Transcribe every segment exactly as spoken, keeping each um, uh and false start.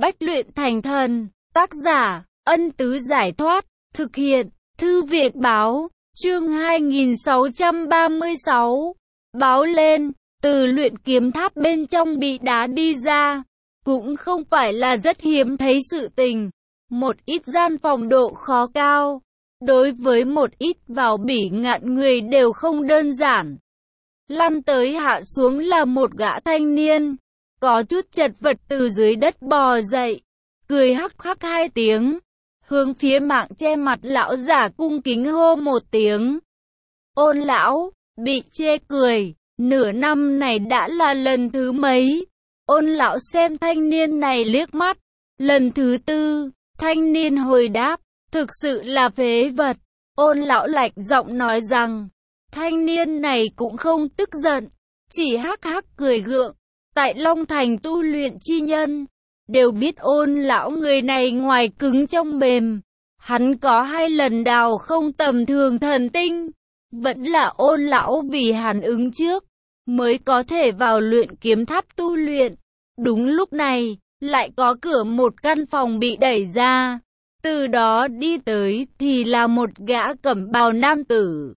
Bách luyện thành thần, tác giả, Ân Tứ Giải Thoát, thực hiện, Thư viện Báo, chương hai nghìn sáu trăm ba mươi sáu. Báo lên, từ luyện kiếm tháp bên trong bị đá đi ra, cũng không phải là rất hiếm thấy sự tình. Một ít gian phòng độ khó cao, đối với một ít vào bỉ ngạn người đều không đơn giản. Lăn tới hạ xuống là một gã thanh niên, có chút chật vật từ dưới đất bò dậy, cười hắc hắc hai tiếng, hướng phía mạng che mặt lão giả cung kính hô một tiếng. Ôn lão, bị chê cười, nửa năm này đã là lần thứ mấy? Ôn lão xem thanh niên này liếc mắt, lần thứ tư, thanh niên hồi đáp, thực sự là phế vật. Ôn lão lạnh giọng nói rằng, thanh niên này cũng không tức giận, chỉ hắc hắc cười gượng. Tại Long Thành tu luyện chi nhân, đều biết ôn lão người này ngoài cứng trong mềm. Hắn có hai lần đào không tầm thường thần tinh, vẫn là ôn lão vì hắn ứng trước, mới có thể vào luyện kiếm tháp tu luyện. Đúng lúc này, lại có cửa một căn phòng bị đẩy ra. Từ đó đi tới thì là một gã cẩm bào nam tử.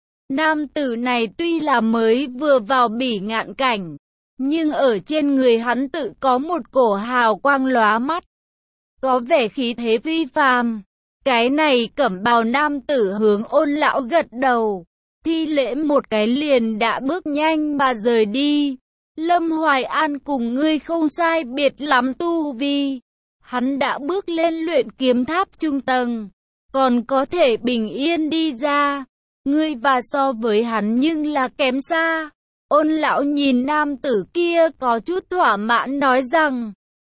Nam tử này tuy là mới vừa vào bỉ ngạn cảnh, nhưng ở trên người hắn tự có một cổ hào quang lóa mắt, có vẻ khí thế phi phàm. Cái này cẩm bào nam tử hướng ôn lão gật đầu, thi lễ một cái liền đã bước nhanh mà rời đi. Lâm Hoài An cùng ngươi không sai biệt lắm tu vi, hắn đã bước lên luyện kiếm tháp trung tầng, còn có thể bình yên đi ra. Ngươi và so với hắn nhưng là kém xa. Ôn lão nhìn nam tử kia có chút thỏa mãn nói rằng,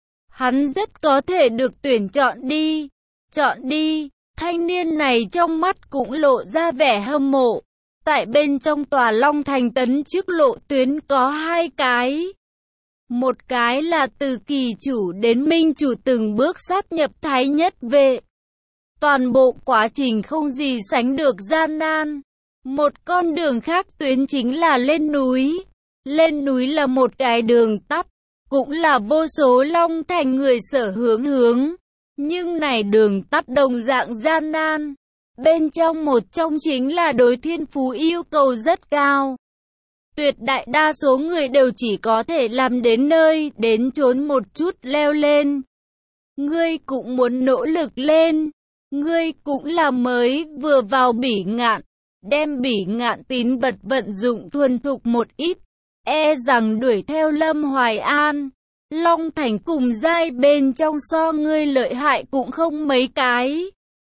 hắn rất có thể được tuyển chọn đi. Chọn đi, thanh niên này trong mắt cũng lộ ra vẻ hâm mộ. Tại bên trong tòa Long Thành tấn trước lộ tuyến có hai cái. Một cái là từ kỳ chủ đến minh chủ từng bước sát nhập thái nhất vệ. Toàn bộ quá trình không gì sánh được gian nan. Một con đường khác tuyến chính là lên núi. Lên núi là một cái đường tắt, cũng là vô số Long Thành người sở hướng hướng. Nhưng này đường tắt đồng dạng gian nan. Bên trong một trong chính là đối thiên phú yêu cầu rất cao. Tuyệt đại đa số người đều chỉ có thể làm đến nơi, đến chốn một chút leo lên. Ngươi cũng muốn nỗ lực lên. Ngươi cũng là mới vừa vào bỉ ngạn, đem bỉ ngạn tín vật vận dụng thuần thục một ít, e rằng đuổi theo Lâm Hoài An, Long Thành cùng giai bên trong so ngươi lợi hại cũng không mấy cái.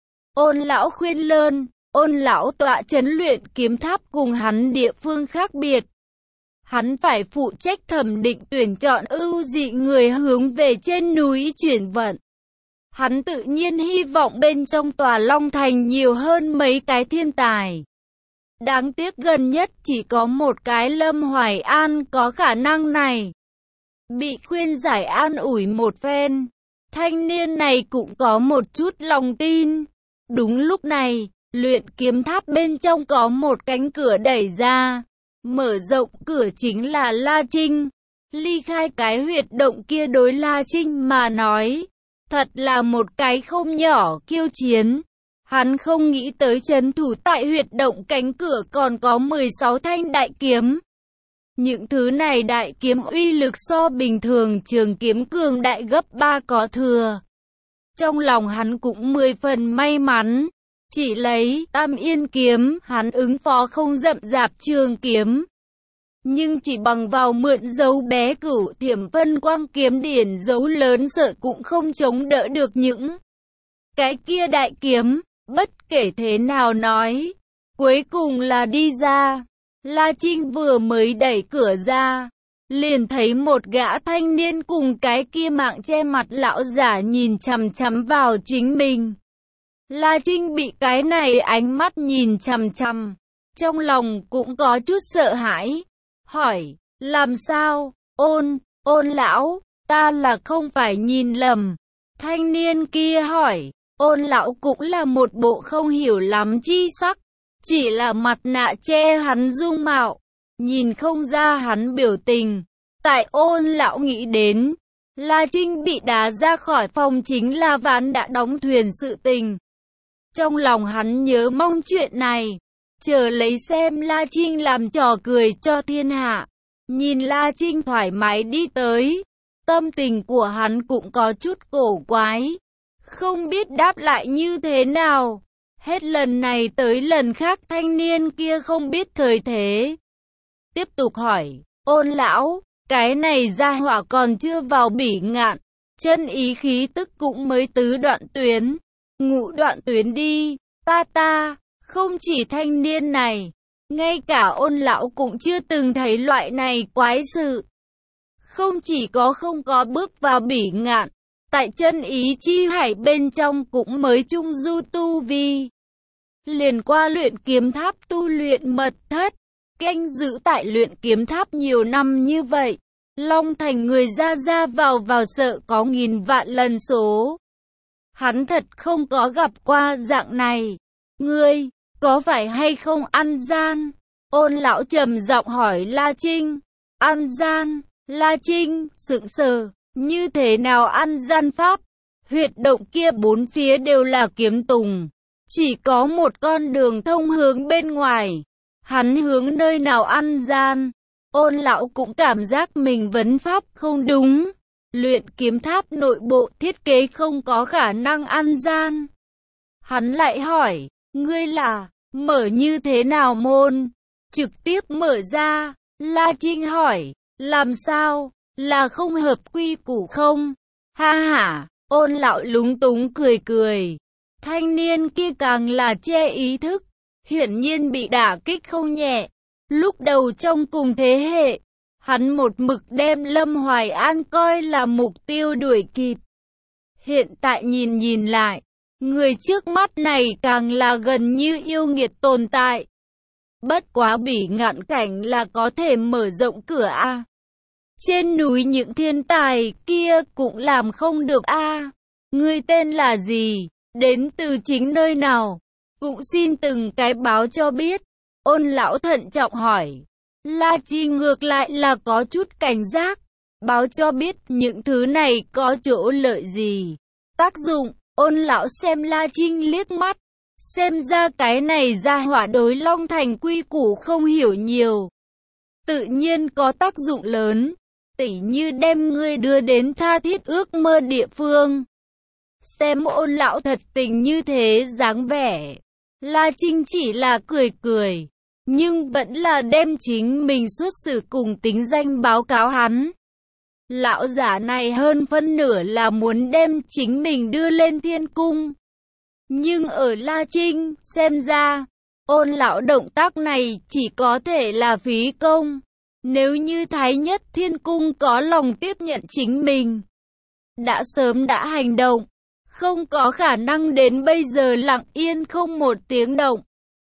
Ôn lão khuyên lơn, ôn lão tọa trấn luyện kiếm tháp cùng hắn địa phương khác biệt. Hắn phải phụ trách thẩm định tuyển chọn ưu dị người hướng về trên núi chuyển vận. Hắn tự nhiên hy vọng bên trong tòa Long Thành nhiều hơn mấy cái thiên tài. Đáng tiếc gần nhất chỉ có một cái Lâm Hoài An có khả năng này. Bị khuyên giải an ủi một phen, thanh niên này cũng có một chút lòng tin. Đúng lúc này, luyện kiếm tháp bên trong có một cánh cửa đẩy ra. Mở rộng cửa chính là La Trinh. Ly khai cái huyệt động kia đối La Trinh mà nói, thật là một cái không nhỏ kiêu chiến. Hắn không nghĩ tới trấn thủ tại huyệt động cánh cửa còn có mười sáu thanh đại kiếm. Những thứ này đại kiếm uy lực so bình thường trường kiếm cường đại gấp ba có thừa. Trong lòng hắn cũng mười phần may mắn, chỉ lấy Tam Yên kiếm hắn ứng phó không rậm rạp trường kiếm. Nhưng chỉ bằng vào mượn dấu bé Cửu Thiểm Vân Quang kiếm điển dấu lớn sợ cũng không chống đỡ được những cái kia đại kiếm. Bất kể thế nào nói, cuối cùng là đi ra. La Trinh vừa mới đẩy cửa ra, liền thấy một gã thanh niên cùng cái kia mạng che mặt lão giả nhìn chằm chằm vào chính mình. La Trinh bị cái này ánh mắt nhìn chằm chằm, trong lòng cũng có chút sợ hãi, hỏi, làm sao, ôn, ôn lão, ta là không phải nhìn lầm. Thanh niên kia hỏi, ôn lão cũng là một bộ không hiểu lắm chi sắc, chỉ là mặt nạ che hắn dung mạo, nhìn không ra hắn biểu tình. Tại ôn lão nghĩ đến, La Trinh bị đá ra khỏi phòng chính là ván đã đóng thuyền sự tình. Trong lòng hắn nhớ mong chuyện này, chờ lấy xem La Trinh làm trò cười cho thiên hạ. Nhìn La Trinh thoải mái đi tới, tâm tình của hắn cũng có chút cổ quái, không biết đáp lại như thế nào. Hết lần này tới lần khác thanh niên kia không biết thời thế. Tiếp tục hỏi, Ôn lão, cái này gia hỏa còn chưa vào Bỉ Ngạn, chân ý khí tức cũng mới tứ đoạn tuyến, ngũ đoạn tuyến đi, ta ta, không chỉ thanh niên này, ngay cả Ôn lão cũng chưa từng thấy loại này quái sự. Không chỉ có không có bước vào Bỉ Ngạn, tại chân ý chi hải bên trong cũng mới trung du tu vi. Liền qua luyện kiếm tháp tu luyện mật thất, canh giữ tại luyện kiếm tháp nhiều năm như vậy, Long Thành người ra ra vào vào sợ có nghìn vạn lần số. Hắn thật không có gặp qua dạng này. Ngươi, có phải hay không ăn gian? Ôn lão trầm giọng hỏi La Trinh. Ăn gian? La Trinh sững sờ, như thế nào ăn gian pháp? Huyệt động kia bốn phía đều là kiếm tùng, chỉ có một con đường thông hướng bên ngoài. Hắn hướng nơi nào ăn gian? Ôn lão cũng cảm giác mình vấn pháp không đúng. Luyện kiếm tháp nội bộ thiết kế không có khả năng ăn gian. Hắn lại hỏi, ngươi là, mở như thế nào môn? Trực tiếp mở ra. La Trinh hỏi, làm sao, là không hợp quy củ không? Ha ha, ôn lão lúng túng cười cười. Thanh niên kia càng là che ý thức, hiển nhiên bị đả kích không nhẹ. Lúc đầu trong cùng thế hệ, hắn một mực đem Lâm Hoài An coi là mục tiêu đuổi kịp. Hiện tại nhìn nhìn lại, người trước mắt này càng là gần như yêu nghiệt tồn tại. Bất quá Bỉ Ngạn cảnh là có thể mở rộng cửa a. Trên núi những thiên tài kia cũng làm không được a. Ngươi tên là gì? Đến từ chính nơi nào? Cũng xin từng cái báo cho biết. Ôn lão thận trọng hỏi. La Chi ngược lại là có chút cảnh giác. Báo cho biết những thứ này có chỗ lợi gì? Tác dụng, ôn lão xem La Trinh liếc mắt. Xem ra cái này gia hỏa đối Long Thành quy củ không hiểu nhiều. Tự nhiên có tác dụng lớn. Tỉ như đem ngươi đưa đến tha thiết ước mơ địa phương. Xem ôn lão thật tình như thế dáng vẻ. La Trinh chỉ là cười cười, nhưng vẫn là đem chính mình xuất xử cùng tính danh báo cáo hắn. Lão giả này hơn phân nửa là muốn đem chính mình đưa lên thiên cung. Nhưng ở La Trinh, xem ra, ôn lão động tác này chỉ có thể là phí công. Nếu như Thái Nhất Thiên Cung có lòng tiếp nhận chính mình, đã sớm đã hành động. Không có khả năng đến bây giờ lặng yên không một tiếng động.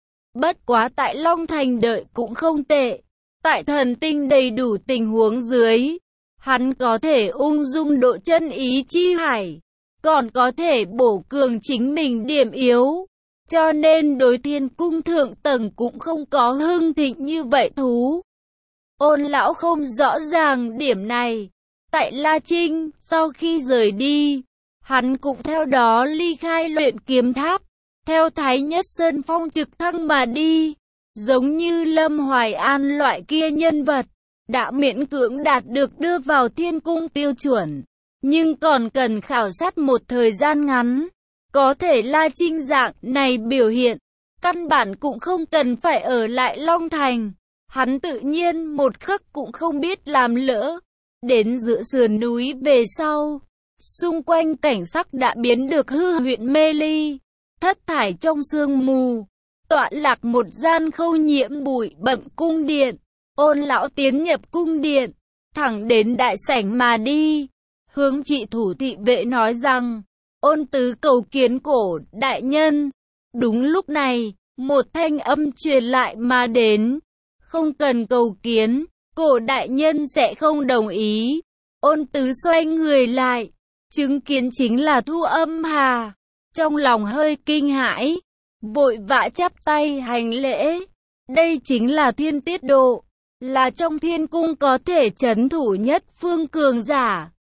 Bất quá tại Long Thành đợi cũng không tệ. Tại thần tinh đầy đủ tình huống dưới, hắn có thể ung dung độ chân ý chi hải, còn có thể bổ cường chính mình điểm yếu. Cho nên đối thiên cung thượng tầng cũng không có hưng thịnh như vậy thú. Ôn lão không rõ ràng điểm này. Tại La Trinh, sau khi rời đi, hắn cũng theo đó ly khai luyện kiếm tháp, theo Thái Nhất Sơn Phong trực thăng mà đi. Giống như Lâm Hoài An loại kia nhân vật, đã miễn cưỡng đạt được đưa vào thiên cung tiêu chuẩn, nhưng còn cần khảo sát một thời gian ngắn. Có thể La Trinh dạng này biểu hiện, căn bản cũng không cần phải ở lại Long Thành. Hắn tự nhiên một khắc cũng không biết làm lỡ. Đến giữa sườn núi về sau, xung quanh cảnh sắc đã biến được hư huyện mê ly, thất thải trong sương mù, tọa lạc một gian khâu nhiễm bụi bặm cung điện. Ôn lão tiến nhập cung điện, thẳng đến đại sảnh mà đi, hướng trị thủ thị vệ nói rằng, ôn tứ cầu kiến cổ đại nhân. Đúng lúc này, một thanh âm truyền lại mà đến, không cần cầu kiến, cổ đại nhân sẽ không đồng ý. Ôn tứ xoay người lại, chứng kiến chính là Thu Âm Hà, trong lòng hơi kinh hãi, vội vã chắp tay hành lễ. Đây chính là Thiên Tiết Độ, là trong thiên cung có thể trấn thủ nhất phương cường giả.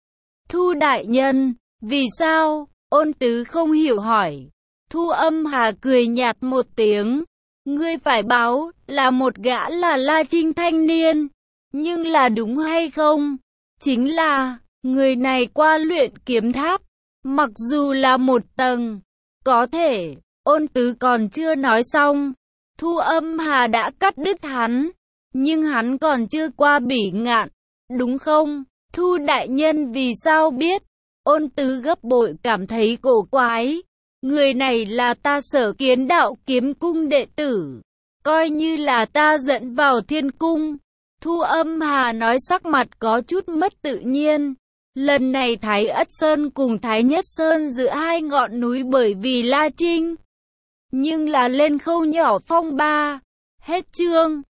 Thu đại nhân, vì sao? Ôn Tứ không hiểu hỏi. Thu Âm Hà cười nhạt một tiếng. Ngươi phải báo là một gã là La Trinh thanh niên. Nhưng là đúng hay không? Chính là, người này qua luyện kiếm tháp. Mặc dù là một tầng, có thể, Ôn Tứ còn chưa nói xong. Thu Âm Hà đã cắt đứt hắn. Nhưng hắn còn chưa qua Bỉ Ngạn, đúng không? Thu đại nhân vì sao biết? Ôn Tứ gấp bội cảm thấy cổ quái. Người này là ta Sở Kiến Đạo kiếm cung đệ tử. Coi như là ta dẫn vào thiên cung. Thu Âm Hà nói sắc mặt có chút mất tự nhiên. Lần này Thái Ất Sơn cùng Thái Nhất Sơn giữa hai ngọn núi bởi vì La Trinh. Nhưng là lên khâu nhỏ phong ba. Hết chương.